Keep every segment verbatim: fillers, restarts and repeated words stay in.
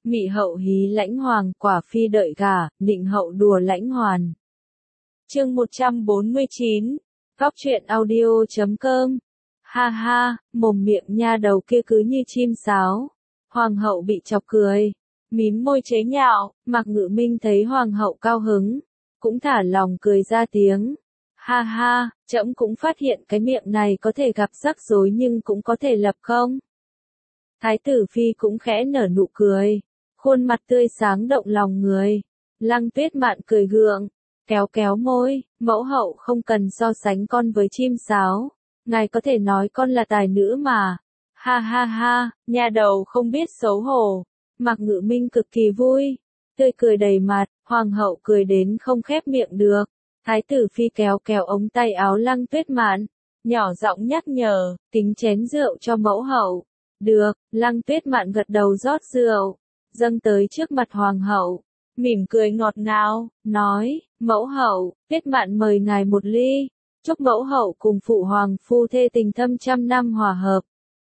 Mị hậu hí lãnh hoàng, quả phi đợi gả, nịnh hậu đùa lãnh hoàn. Chương một trăm bốn mươi chín, Góc truyện audio chấm com. Ha ha, mồm miệng nha đầu kia cứ như chim sáo. Hoàng hậu bị chọc cười, mím môi chế nhạo. Mạc Ngự Minh thấy hoàng hậu cao hứng, cũng thả lòng cười ra tiếng. Ha ha, trẫm cũng phát hiện cái miệng này có thể gặp rắc rối nhưng cũng có thể lập không. Thái tử phi cũng khẽ nở nụ cười, khuôn mặt tươi sáng động lòng người. Lăng Tuyết Mạn cười gượng, kéo kéo môi, mẫu hậu không cần so sánh con với chim sáo, ngài có thể nói con là tài nữ mà. Ha ha ha, nha đầu không biết xấu hổ. Mạc Ngự Minh cực kỳ vui, tươi cười đầy mặt, hoàng hậu cười đến không khép miệng được. Thái tử phi kéo kéo ống tay áo Lăng Tuyết Mạn, nhỏ giọng nhắc nhở, tính chén rượu cho mẫu hậu. Được, Lăng Tuyết Mạn gật đầu rót rượu, dâng tới trước mặt hoàng hậu, mỉm cười ngọt ngào, nói, mẫu hậu, Tuyết Mạn mời ngài một ly, chúc mẫu hậu cùng phụ hoàng phu thê tình thâm trăm năm hòa hợp.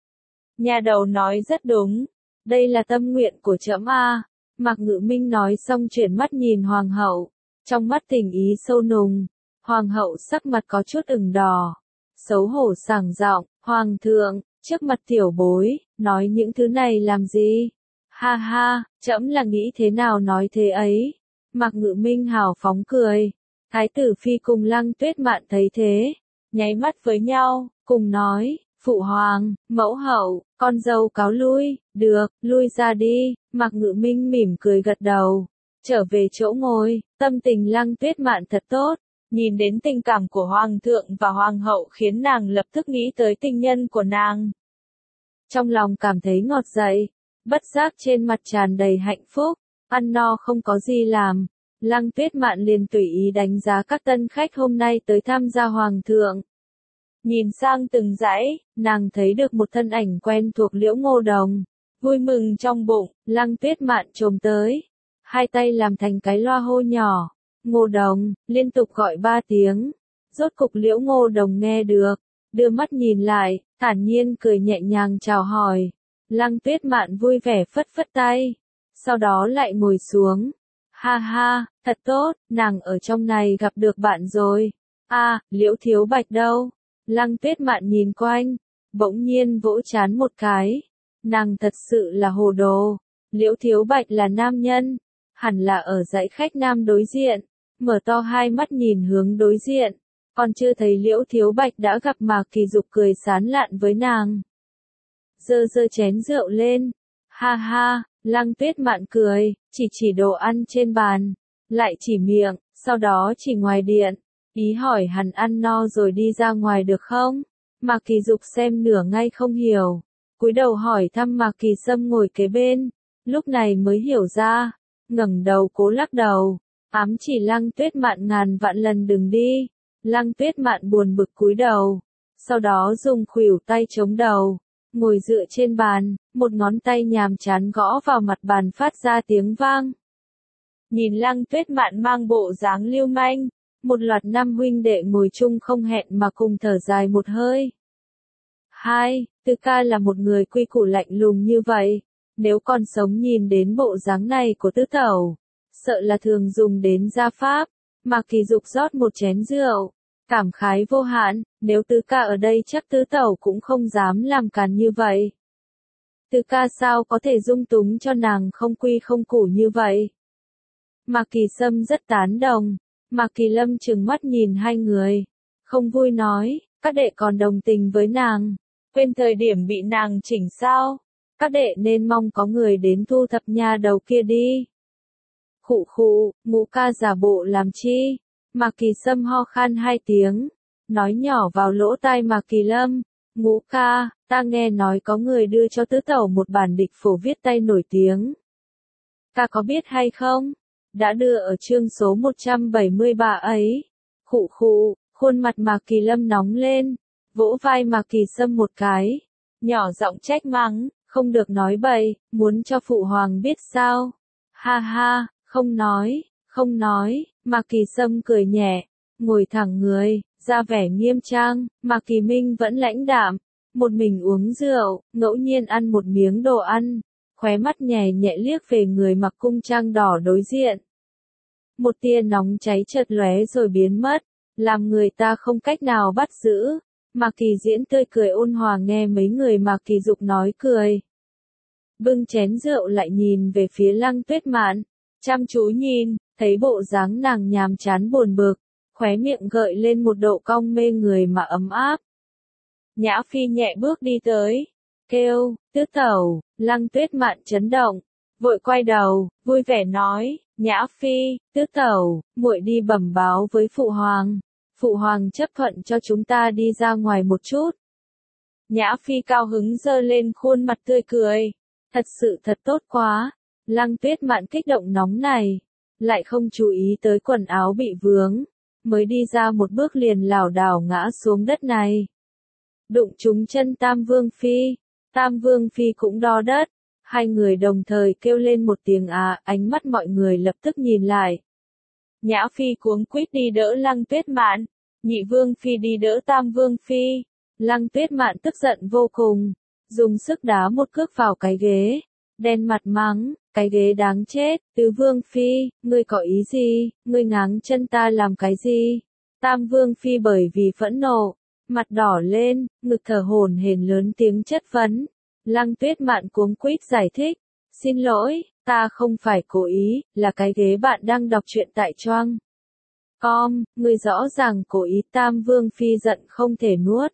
Nhà đầu nói rất đúng, đây là tâm nguyện của trẫm a. Mạc Ngự Minh nói xong chuyển mắt nhìn hoàng hậu, trong mắt tình ý sâu nùng. Hoàng hậu sắc mặt có chút ửng đỏ, xấu hổ sảng giọng, hoàng thượng, trước mặt tiểu bối, nói những thứ này làm gì? Ha ha, trẫm là nghĩ thế nào nói thế ấy. Mạc Ngự Minh hào phóng cười. Thái tử phi cùng Lăng Tuyết Mạn thấy thế, nháy mắt với nhau, cùng nói, phụ hoàng, mẫu hậu, con dâu cáo lui. Được, lui ra đi. Mạc Ngự Minh mỉm cười gật đầu, trở về chỗ ngồi. Tâm tình Lăng Tuyết Mạn thật tốt, nhìn đến tình cảm của hoàng thượng và hoàng hậu khiến nàng lập tức nghĩ tới tình nhân của nàng. Trong lòng cảm thấy ngọt dậy, bất giác trên mặt tràn đầy hạnh phúc. Ăn no không có gì làm, Lăng Tuyết Mạn liền tùy ý đánh giá các tân khách hôm nay tới tham gia hoàng thượng. Nhìn sang từng dãy, nàng thấy được một thân ảnh quen thuộc Liễu Ngô Đồng. Vui mừng trong bụng, Lăng Tuyết Mạn chồm tới, hai tay làm thành cái loa hô nhỏ, Ngô Đồng, liên tục gọi ba tiếng. Rốt cục Liễu Ngô Đồng nghe được, đưa mắt nhìn lại, thản nhiên cười nhẹ nhàng chào hỏi. Lăng Tuyết Mạn vui vẻ phất phất tay, sau đó lại ngồi xuống. Ha ha, thật tốt, nàng ở trong này gặp được bạn rồi. A, à, Liễu Thiếu Bạch đâu? Lăng Tuyết Mạn nhìn quanh, bỗng nhiên vỗ trán một cái. Nàng thật sự là hồ đồ. Liễu Thiếu Bạch là nam nhân, hẳn là ở dãy khách nam đối diện. Mở to hai mắt nhìn hướng đối diện, còn chưa thấy Liễu Thiếu Bạch đã gặp Mạc Kỳ Dục cười sán lạn với nàng. Giơ giơ chén rượu lên. Ha ha, Lăng Tuyết Mạn cười, chỉ chỉ đồ ăn trên bàn, lại chỉ miệng, sau đó chỉ ngoài điện, ý hỏi hắn ăn no rồi đi ra ngoài được không? Mạc Kỳ Dục xem nửa ngay không hiểu, cúi đầu hỏi thăm Mạc Kỳ Sâm ngồi kế bên, lúc này mới hiểu ra, ngẩng đầu cố lắc đầu, ám chỉ Lăng Tuyết Mạn ngàn vạn lần đừng đi. Lăng Tuyết Mạn buồn bực cúi đầu, sau đó dùng khuỷu tay chống đầu, ngồi dựa trên bàn, một ngón tay nhàm chán gõ vào mặt bàn phát ra tiếng vang. Nhìn Lăng Tuyết Mạn mang bộ dáng lưu manh, một loạt năm huynh đệ ngồi chung không hẹn mà cùng thở dài một hơi. Hai, Tư Ca là một người quy củ lạnh lùng như vậy, nếu còn sống nhìn đến bộ dáng này của Tứ Tẩu, sợ là thường dùng đến gia pháp. Mạc Kỳ Dục rót một chén rượu, cảm khái vô hạn, nếu Tứ Ca ở đây chắc Tứ Tẩu cũng không dám làm càn như vậy. Tứ Ca sao có thể dung túng cho nàng không quy không củ như vậy? Mạc Kỳ Sâm rất tán đồng. Mạc Kỳ Lâm trừng mắt nhìn hai người, không vui nói, các đệ còn đồng tình với nàng, quên thời điểm bị nàng chỉnh sao? Các đệ nên mong có người đến thu thập nha đầu kia đi. Khụ khụ, Ngũ ca giả bộ làm chi? Mạc Kỳ Sâm ho khan hai tiếng, nói nhỏ vào lỗ tai Mạc Kỳ Lâm, Ngũ ca, ta nghe nói có người đưa cho Tứ Tẩu một bản địch phổ viết tay nổi tiếng. Ta có biết hay không? Đã đưa ở chương số một trăm bảy mươi ba ấy. Khụ khụ, khuôn mặt Mạc Kỳ Lâm nóng lên, vỗ vai Mạc Kỳ Sâm một cái, nhỏ giọng trách mắng, không được nói bậy, muốn cho phụ hoàng biết sao? Ha ha, không nói, không nói. Mạc Kỳ Sâm cười nhẹ, ngồi thẳng người, ra vẻ nghiêm trang. Mạc Kỳ Minh vẫn lãnh đạm, một mình uống rượu, ngẫu nhiên ăn một miếng đồ ăn, khóe mắt nhẹ nhẹ liếc về người mặc cung trang đỏ đối diện. Một tia nóng cháy chợt lóe rồi biến mất, làm người ta không cách nào bắt giữ. Mạc Kỳ Diễn tươi cười ôn hòa nghe mấy người Mạc Kỳ Dục nói cười. Bưng chén rượu lại nhìn về phía Lăng Tuyết Mạn, chăm chú nhìn, thấy bộ dáng nàng nhàm chán buồn bực, khóe miệng gợi lên một độ cong mê người mà ấm áp. Nhã Phi nhẹ bước đi tới, kêu, Tứ tẩu. Lăng Tuyết Mạn chấn động, vội quay đầu, vui vẻ nói, Nhã Phi, Tứ tẩu, muội đi bẩm báo với phụ hoàng. Phụ hoàng chấp thuận cho chúng ta đi ra ngoài một chút. Nhã Phi cao hứng giơ lên khuôn mặt tươi cười. Thật sự thật tốt quá. Lăng Tuyết Mạn kích động nóng này, lại không chú ý tới quần áo bị vướng, mới đi ra một bước liền lảo đảo ngã xuống đất này. Đụng trúng chân Tam Vương Phi, Tam Vương Phi cũng đo đất, hai người đồng thời kêu lên một tiếng à, ánh mắt mọi người lập tức nhìn lại. Nhã Phi cuống quýt đi đỡ Lăng Tuyết Mạn, Nhị Vương Phi đi đỡ Tam Vương Phi. Lăng Tuyết Mạn tức giận vô cùng, dùng sức đá một cước vào cái ghế, đen mặt mắng, cái ghế đáng chết, Tứ Vương Phi, ngươi có ý gì, ngươi ngáng chân ta làm cái gì? Tam Vương Phi bởi vì phẫn nộ, mặt đỏ lên, ngực thở hổn hển lớn tiếng chất vấn. Lăng Tuyết Mạn cuống quýt giải thích, xin lỗi, ta không phải cố ý, là cái ghế bạn đang đọc truyện tại choang com, ngươi rõ ràng cố ý. Tam Vương Phi giận không thể nuốt.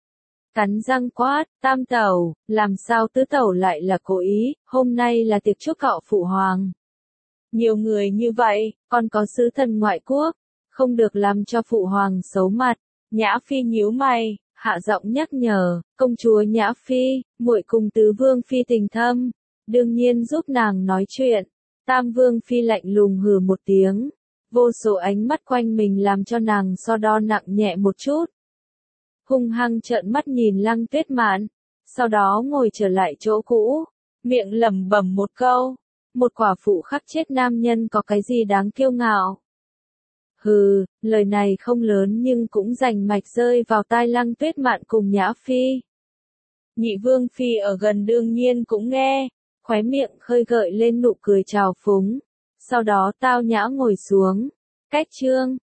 Cắn răng quát, Tam tẩu, làm sao Tứ tẩu lại là cố ý, hôm nay là tiệc chúc thọ phụ hoàng. Nhiều người như vậy, còn có sứ thần ngoại quốc, không được làm cho phụ hoàng xấu mặt. Nhã Phi nhíu mày, hạ giọng nhắc nhở, công chúa Nhã Phi, muội cùng Tứ Vương Phi tình thâm, đương nhiên giúp nàng nói chuyện. Tam Vương Phi lạnh lùng hừ một tiếng, vô số ánh mắt quanh mình làm cho nàng so đo nặng nhẹ một chút. Hung hăng trợn mắt nhìn Lăng Tuyết Mạn, sau đó ngồi trở lại chỗ cũ, miệng lẩm bẩm một câu, một quả phụ khắc chết nam nhân có cái gì đáng kiêu ngạo. Hừ, lời này không lớn nhưng cũng rành mạch rơi vào tai Lăng Tuyết Mạn cùng Nhã Phi. Nhị Vương Phi ở gần đương nhiên cũng nghe, khóe miệng khơi gợi lên nụ cười trào phúng, sau đó tao nhã ngồi xuống, cách chương.